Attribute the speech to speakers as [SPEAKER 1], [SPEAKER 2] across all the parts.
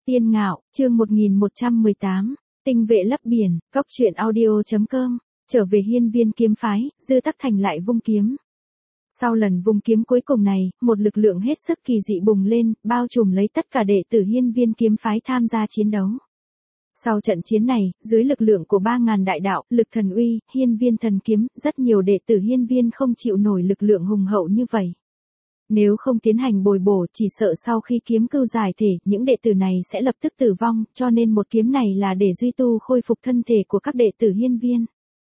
[SPEAKER 1] Tiên Ngạo, chương 1118, tinh vệ lấp biển, cóc truyện audio.com, trở về hiên viên kiếm phái, Dư Tắc Thành lại vung kiếm. Sau lần vung kiếm cuối cùng này, một lực lượng hết sức kỳ dị bùng lên, bao trùm lấy tất cả đệ tử hiên viên kiếm phái tham gia chiến đấu. Sau trận chiến này, dưới lực lượng của 3.000 đại đạo, lực thần uy, hiên viên thần kiếm, rất nhiều đệ tử hiên viên không chịu nổi lực lượng hùng hậu như vậy. Nếu không tiến hành bồi bổ chỉ sợ sau khi kiếm cưu giải thể, những đệ tử này sẽ lập tức tử vong, cho nên một kiếm này là để duy tu khôi phục thân thể của các đệ tử hiên viên.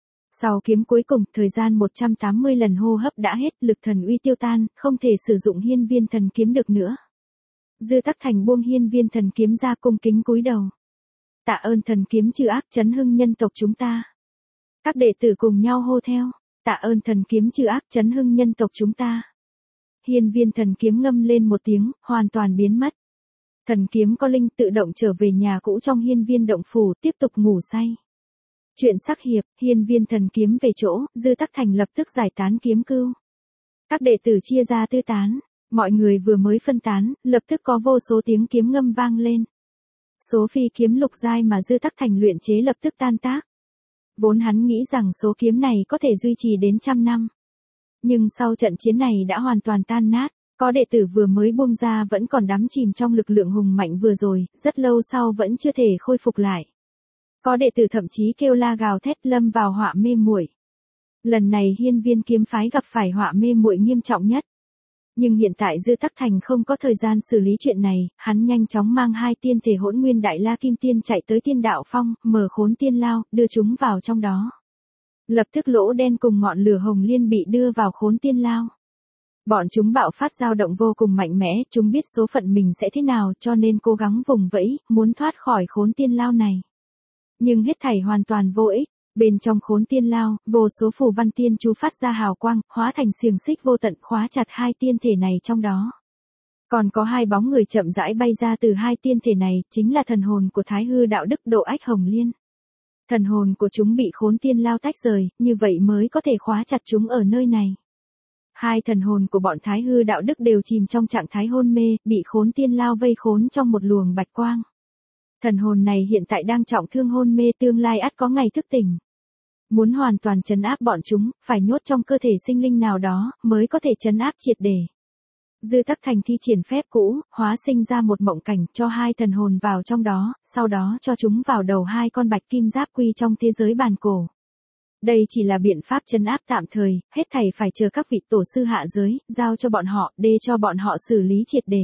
[SPEAKER 1] Sau kiếm cuối cùng, thời gian 180 lần hô hấp đã hết, lực thần uy tiêu tan, không thể sử dụng hiên viên thần kiếm được nữa. Dư Tắc Thành buông hiên viên thần kiếm ra cung kính cúi đầu. Tạ ơn thần kiếm trừ ác chấn hưng nhân tộc chúng ta. Các đệ tử cùng nhau hô theo. Tạ ơn thần kiếm trừ ác chấn hưng nhân tộc chúng ta. Hiên viên thần kiếm ngâm lên một tiếng, hoàn toàn biến mất. Thần kiếm có linh tự động trở về nhà cũ trong hiên viên động phủ, tiếp tục ngủ say. Chuyện sắc hiệp, hiên viên thần kiếm về chỗ, Dư Tắc Thành lập tức giải tán kiếm cưu. Các đệ tử chia ra tư tán, mọi người vừa mới phân tán, lập tức có vô số tiếng kiếm ngâm vang lên. Số phi kiếm lục giai mà Dư Tắc Thành luyện chế lập tức tan tác. Vốn hắn nghĩ rằng số kiếm này có thể duy trì đến 100 năm. Nhưng sau trận chiến này đã hoàn toàn tan nát, có đệ tử vừa mới buông ra vẫn còn đắm chìm trong lực lượng hùng mạnh vừa rồi, rất lâu sau vẫn chưa thể khôi phục lại. Có đệ tử thậm chí kêu la gào thét lâm vào họa mê muội. Lần này hiên viên kiếm phái gặp phải họa mê muội nghiêm trọng nhất. Nhưng hiện tại Dư Tắc Thành không có thời gian xử lý chuyện này, hắn nhanh chóng mang 2 tiên thể hỗn nguyên đại la kim tiên chạy tới tiên đạo phong, mở khốn tiên lao, đưa chúng vào trong đó. Lập tức lỗ đen cùng ngọn lửa hồng liên bị đưa vào khốn tiên lao. Bọn chúng bạo phát dao động vô cùng mạnh mẽ, chúng biết số phận mình sẽ thế nào cho nên cố gắng vùng vẫy, muốn thoát khỏi khốn tiên lao này. Nhưng hết thảy hoàn toàn vô ích. Bên trong khốn tiên lao, vô số phù văn tiên chú phát ra hào quang, hóa thành xiềng xích vô tận khóa chặt 2 tiên thể này trong đó. Còn có 2 bóng người chậm rãi bay ra từ 2 tiên thể này, chính là thần hồn của Thái Hư đạo đức Độ Ách Hồng Liên. Thần hồn của chúng bị khốn tiên lao tách rời, như vậy mới có thể khóa chặt chúng ở nơi này. 2 thần hồn của bọn Thái Hư đạo đức đều chìm trong trạng thái hôn mê, bị khốn tiên lao vây khốn trong một luồng bạch quang. Thần hồn này hiện tại đang trọng thương hôn mê, tương lai ắt có ngày thức tỉnh. Muốn hoàn toàn trấn áp bọn chúng, phải nhốt trong cơ thể sinh linh nào đó, mới có thể trấn áp triệt để. Dư Tắc Thành thi triển phép cũ, hóa sinh ra một mộng cảnh, cho 2 thần hồn vào trong đó, sau đó cho chúng vào đầu 2 con bạch kim giáp quy trong thế giới bàn cổ. Đây chỉ là biện pháp trấn áp tạm thời, hết thảy phải chờ các vị tổ sư hạ giới, giao cho bọn họ, để cho bọn họ xử lý triệt để.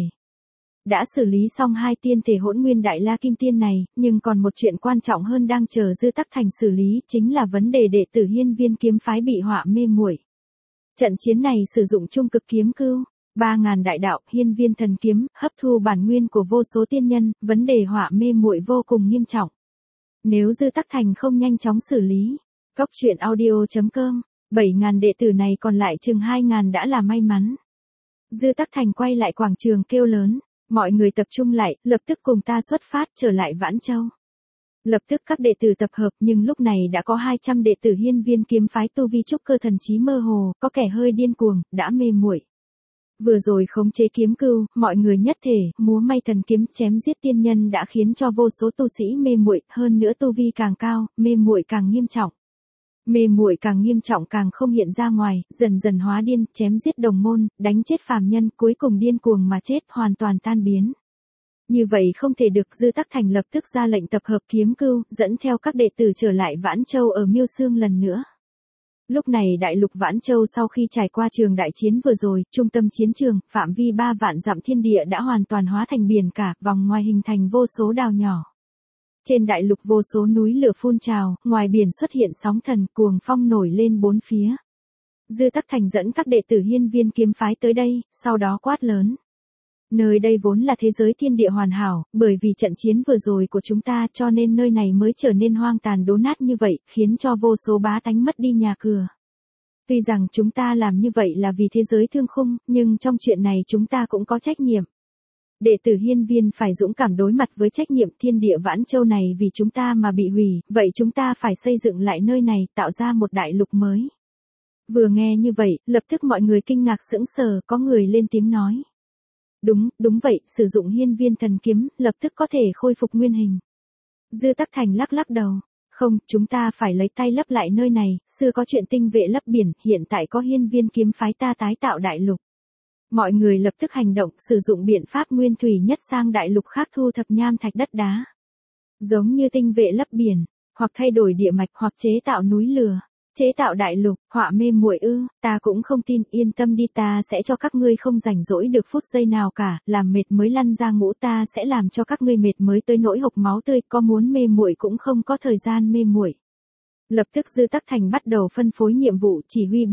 [SPEAKER 1] Đã xử lý xong 2 tiên thể hỗn nguyên đại la kim tiên này, nhưng còn một chuyện quan trọng hơn đang chờ Dư Tắc Thành xử lý, chính là vấn đề đệ tử hiên viên kiếm phái bị họa mê muội. Trận chiến này sử dụng trung cực kiếm cưu, 3.000 đại đạo, hiên viên thần kiếm, hấp thu bản nguyên của vô số tiên nhân, vấn đề họa mê muội vô cùng nghiêm trọng. Nếu Dư Tắc Thành không nhanh chóng xử lý, cóc truyện audio.com, 7.000 đệ tử này còn lại chừng 2.000 đã là may mắn. Dư Tắc Thành quay lại quảng trường kêu lớn. Mọi người tập trung lại, lập tức cùng ta xuất phát trở lại Vãn Châu. Lập tức các đệ tử tập hợp, nhưng lúc này đã có 200 đệ tử hiên viên kiếm phái tu vi trúc cơ thần trí mơ hồ, có kẻ hơi điên cuồng, đã mê muội. Vừa rồi khống chế kiếm cưu, mọi người nhất thể, múa may thần kiếm chém giết tiên nhân đã khiến cho vô số tu sĩ mê muội, hơn nữa tu vi càng cao, mê muội càng nghiêm trọng. Mê muội càng nghiêm trọng càng không hiện ra ngoài, dần dần hóa điên, chém giết đồng môn, đánh chết phàm nhân, cuối cùng điên cuồng mà chết, hoàn toàn tan biến. Như vậy không thể được, Dư Tắc Thành lập tức ra lệnh tập hợp kiếm cưu, dẫn theo các đệ tử trở lại Vãn Châu ở Miêu Xương lần nữa. Lúc này đại lục Vãn Châu sau khi trải qua trường đại chiến vừa rồi, trung tâm chiến trường, phạm vi 3 vạn dặm thiên địa đã hoàn toàn hóa thành biển cả, vòng ngoài hình thành vô số đảo nhỏ. Trên đại lục vô số núi lửa phun trào, ngoài biển xuất hiện sóng thần, cuồng phong nổi lên bốn phía. Dư Tắc Thành dẫn các đệ tử hiên viên kiếm phái tới đây, sau đó quát lớn. Nơi đây vốn là thế giới thiên địa hoàn hảo, bởi vì trận chiến vừa rồi của chúng ta cho nên nơi này mới trở nên hoang tàn đổ nát như vậy, khiến cho vô số bá tánh mất đi nhà cửa. Tuy rằng chúng ta làm như vậy là vì thế giới thương khung, nhưng trong chuyện này chúng ta cũng có trách nhiệm. Đệ tử hiên viên phải dũng cảm đối mặt với trách nhiệm, thiên địa Vãn Châu này vì chúng ta mà bị hủy, vậy chúng ta phải xây dựng lại nơi này, tạo ra một đại lục mới. Vừa nghe như vậy, lập tức mọi người kinh ngạc sững sờ, có người lên tiếng nói. Đúng vậy, sử dụng hiên viên thần kiếm, lập tức có thể khôi phục nguyên hình. Dư Tắc Thành lắc lắc đầu. Không, chúng ta phải lấy tay lấp lại nơi này, xưa có chuyện tinh vệ lấp biển, hiện tại có hiên viên kiếm phái ta tái tạo đại lục. Mọi người lập tức hành động, sử dụng biện pháp nguyên thủy nhất sang đại lục khác thu thập nham thạch đất đá. Giống như tinh vệ lấp biển, hoặc thay đổi địa mạch hoặc chế tạo núi lửa. Chế tạo đại lục, họa mê muội ư, ta cũng không tin, yên tâm đi, ta sẽ cho các ngươi không rảnh rỗi được phút giây nào cả, làm mệt mới lăn ra ngũ, ta sẽ làm cho các ngươi mệt mới tới nỗi hộc máu tươi, có muốn mê muội cũng không có thời gian mê muội. Lập tức Dư Tắc Thành bắt đầu phân phối nhiệm vụ, chỉ huy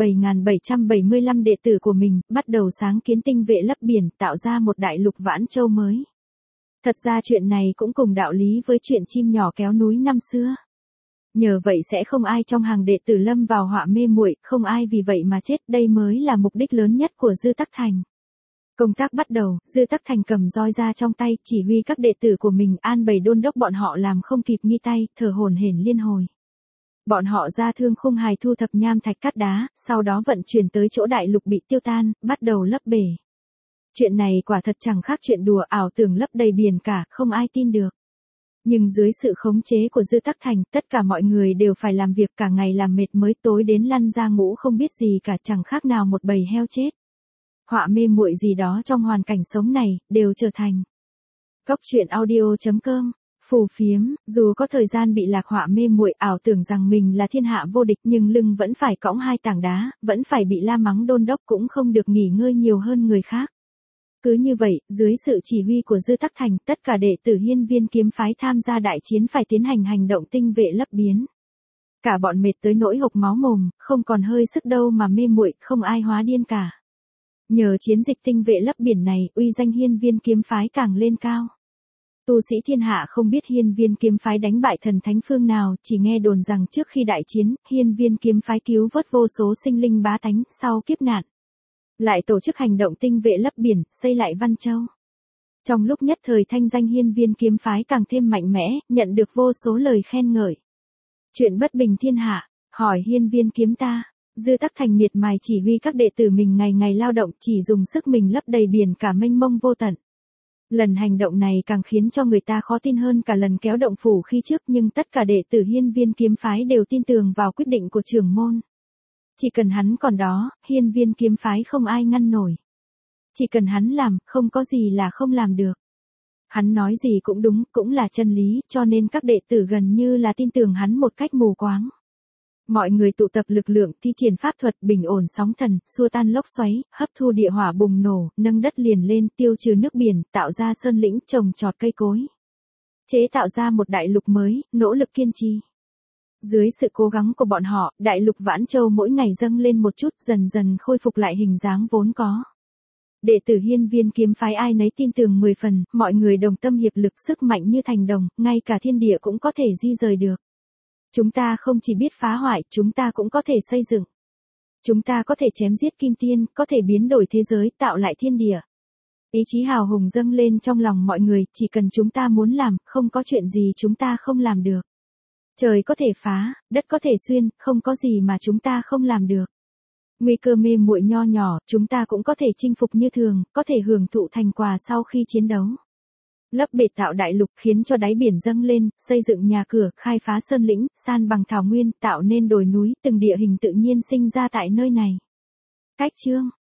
[SPEAKER 1] 7.775 đệ tử của mình, bắt đầu sáng kiến tinh vệ lấp biển, tạo ra một đại lục Vãn Châu mới. Thật ra chuyện này cũng cùng đạo lý với chuyện chim nhỏ kéo núi năm xưa. Nhờ vậy sẽ không ai trong hàng đệ tử lâm vào họa mê muội, không ai vì vậy mà chết, đây mới là mục đích lớn nhất của Dư Tắc Thành. Công tác bắt đầu, Dư Tắc Thành cầm roi ra trong tay, chỉ huy các đệ tử của mình, an bày đôn đốc bọn họ làm không kịp nghi tay, thở hổn hển liên hồi. Bọn họ ra thương khung hài thu thập nham thạch cát đá, sau đó vận chuyển tới chỗ đại lục bị tiêu tan, bắt đầu lấp bể. Chuyện này quả thật chẳng khác chuyện đùa, ảo tưởng lấp đầy biển cả, không ai tin được. Nhưng dưới sự khống chế của Dư Tắc Thành, tất cả mọi người đều phải làm việc cả ngày làm mệt mới tối đến lăn ra ngủ không biết gì cả, chẳng khác nào một bầy heo chết. Họa mê muội gì đó trong hoàn cảnh sống này, đều trở thành. Cốc truyện audio.com. Phù phiếm, dù có thời gian bị lạc họa mê muội, ảo tưởng rằng mình là thiên hạ vô địch, nhưng lưng vẫn phải cõng hai tảng đá, vẫn phải bị la mắng đôn đốc, cũng không được nghỉ ngơi nhiều hơn người khác. Cứ như vậy, dưới sự chỉ huy của Dư Tắc Thành, tất cả đệ tử hiên viên kiếm phái tham gia đại chiến phải tiến hành hành động tinh vệ lấp biến. Cả bọn mệt tới nỗi hộc máu mồm, không còn hơi sức đâu mà mê muội, không ai hóa điên cả. Nhờ chiến dịch tinh vệ lấp biển này, uy danh hiên viên kiếm phái càng lên cao. Tu sĩ thiên hạ không biết hiên viên kiếm phái đánh bại thần thánh phương nào, chỉ nghe đồn rằng trước khi đại chiến, hiên viên kiếm phái cứu vớt vô số sinh linh bá tánh, sau kiếp nạn. Lại tổ chức hành động tinh vệ lấp biển, xây lại Văn Châu. Trong lúc nhất thời thanh danh hiên viên kiếm phái càng thêm mạnh mẽ, nhận được vô số lời khen ngợi. Chuyện bất bình thiên hạ, hỏi hiên viên kiếm ta. Dư Tắc Thành miệt mài chỉ huy các đệ tử mình ngày ngày lao động, chỉ dùng sức mình lấp đầy biển cả mênh mông vô tận. Lần hành động này càng khiến cho người ta khó tin hơn cả lần kéo động phủ khi trước, nhưng tất cả đệ tử hiên viên kiếm phái đều tin tưởng vào quyết định của trưởng môn. Chỉ cần hắn còn đó, hiên viên kiếm phái không ai ngăn nổi. Chỉ cần hắn làm, không có gì là không làm được. Hắn nói gì cũng đúng, cũng là chân lý, cho nên các đệ tử gần như là tin tưởng hắn một cách mù quáng. Mọi người tụ tập lực lượng, thi triển pháp thuật, bình ổn sóng thần, xua tan lốc xoáy, hấp thu địa hỏa bùng nổ, nâng đất liền lên, tiêu trừ nước biển, tạo ra sơn lĩnh, trồng trọt cây cối. Chế tạo ra một đại lục mới, nỗ lực kiên trì. Dưới sự cố gắng của bọn họ, đại lục Vãn Châu mỗi ngày dâng lên một chút, dần dần khôi phục lại hình dáng vốn có. Đệ tử hiên viên kiếm phái ai nấy tin tưởng 10 phần, mọi người đồng tâm hiệp lực, sức mạnh như thành đồng, ngay cả thiên địa cũng có thể di rời được. Chúng ta không chỉ biết phá hoại, chúng ta cũng có thể xây dựng. Chúng ta có thể chém giết kim tiên, có thể biến đổi thế giới, tạo lại thiên địa. Ý chí hào hùng dâng lên trong lòng mọi người, chỉ cần chúng ta muốn làm, không có chuyện gì chúng ta không làm được. Trời có thể phá, đất có thể xuyên, không có gì mà chúng ta không làm được. Nguy cơ mê muội nho nhỏ, chúng ta cũng có thể chinh phục như thường, có thể hưởng thụ thành quả sau khi chiến đấu. Lấp bể tạo đại lục, khiến cho đáy biển dâng lên, xây dựng nhà cửa, khai phá sơn lĩnh, san bằng thảo nguyên, tạo nên đồi núi, từng địa hình tự nhiên sinh ra tại nơi này. Cách chương